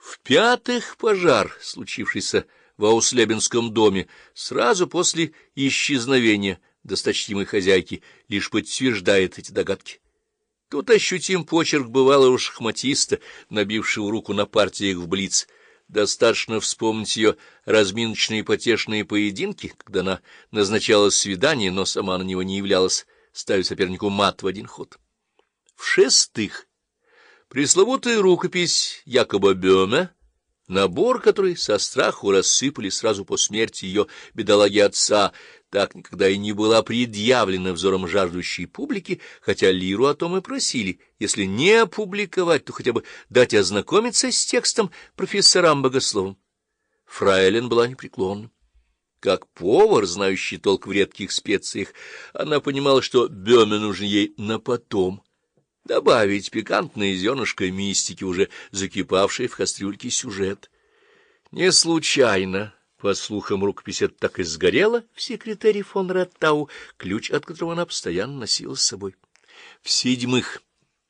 В-пятых, пожар, случившийся в Ауслебенском доме сразу после исчезновения досточтимой хозяйки, лишь подтверждает эти догадки. Тут ощутим почерк бывалого шахматиста, набившего руку на партиях в блиц. Достаточно вспомнить ее разминочные потешные поединки, когда она назначала свидание, но сама на него не являлась, ставя сопернику мат в один ход. В-шестых, пресловутая рукопись Якоба Бёме, набор, который со страху рассыпали сразу по смерти ее бедолаги отца, так никогда и не была предъявлена взором жаждущей публики, хотя Лиру о том и просили, если не опубликовать, то хотя бы дать ознакомиться с текстом профессорам-богословам. Фрейлин была непреклонна. Как повар, знающий толк в редких специях, она понимала, что Бёме нужен ей на потом, добавить пикантное зернышко мистики, уже закипавшей в кастрюльке сюжет. Не случайно, по слухам, рукопись эта так и сгорела в секретаре фон Раттау, ключ от которого она постоянно носила с собой. В-седьмых,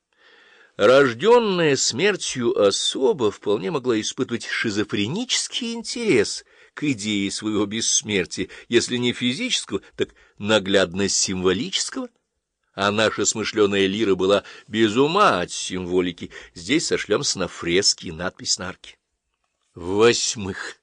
рожденная смертью особа вполне могла испытывать шизофренический интерес к идее своего бессмертия, если не физического, так наглядно символического. А наша смышленая Лира была без ума от символики. Здесь сошлемся на фрески и надпись на арке. В-восьмых,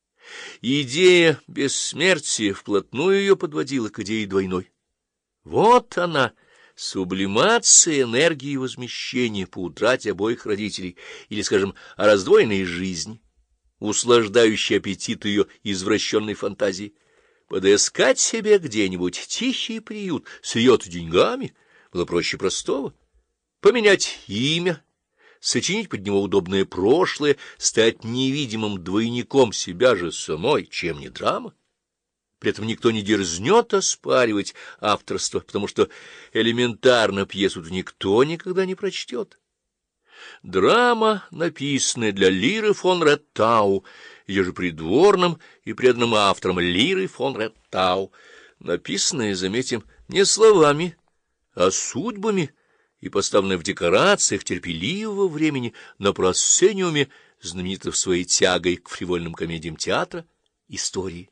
идея бессмертия вплотную ее подводила к идее двойной. Вот она, сублимация энергии возмещения по утрате обоих родителей, или, скажем, о раздвоенной жизни, услаждающей аппетит ее извращенной фантазии. Подыскать себе где-нибудь тихий приют с ее-то деньгами было проще простого. Поменять имя, сочинить под него удобное прошлое, стать невидимым двойником себя же самой, чем не драма. При этом никто не дерзнет оспаривать авторство, потому что элементарно пьесу никто никогда не прочтет. Драма, написанная для Лиры фон Раттау, ее же придворным и преданным автором Лиры фон Раттау, написанная, заметим, не словами, а судьбами, и поставленная в декорациях терпеливого времени на просцениуме, знаменитых своей тягой к фривольным комедиям театра, истории.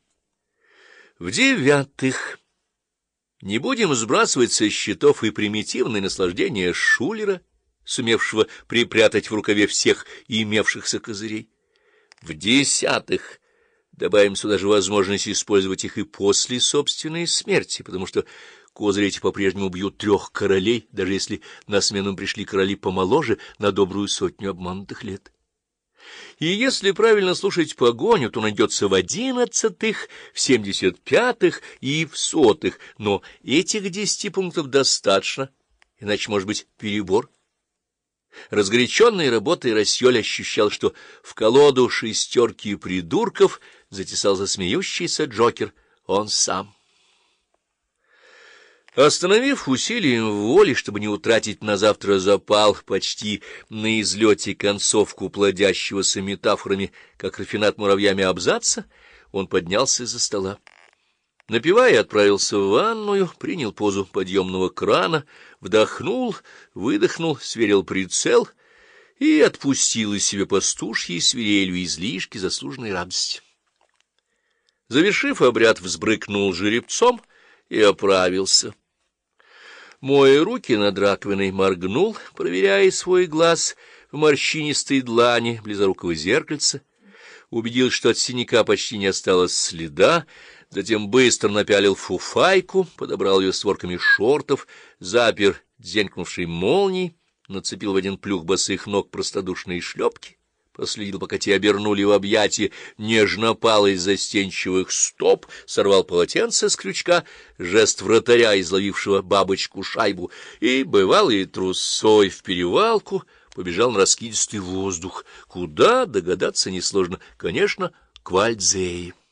В-девятых, не будем сбрасывать со счетов и примитивное наслаждение Шулера, сумевшего припрятать в рукаве всех имевшихся козырей. В-десятых, добавим сюда же возможность использовать их и после собственной смерти, потому что козыри эти по-прежнему бьют 3 королей, даже если на смену им пришли короли помоложе на добрую 100 обманутых лет. И если правильно слушать погоню, то найдется в 11-х, в 75-х и в 100-х, но этих 10 пунктов достаточно, иначе может быть перебор. Разгоряченной работой Рассьоль ощущал, что в колоду 6 придурков затесал засмеющийся Джокер, он сам. Остановив усилием воли, чтобы не утратить на завтра запал, почти на излете концовку плодящегося метафорами, как Рафинат муравьями абзаца, он поднялся из-за стола. Напевая, отправился в ванную, принял позу подъемного крана, вдохнул, выдохнул, сверил прицел и отпустил из себя пастушьей свирелью излишки заслуженной радости. Завершив обряд, взбрыкнул жеребцом и оправился. Моя руки над раковиной, моргнул, проверяя свой глаз в морщинистой длани близорукого зеркальца, убедился, что от синяка почти не осталось следа, затем быстро напялил фуфайку, подобрал ее створками шортов, запер дзенькнувшей молнией, нацепил в один плюх босых ног простодушные шлепки, последил, пока те обернули в объятия нежно-палой застенчивых стоп, сорвал полотенце с крючка, жест вратаря, изловившего бабочку-шайбу, и, бывалый трусой в перевалку, побежал на раскидистый воздух. Куда, догадаться несложно, конечно, к Вальдзее.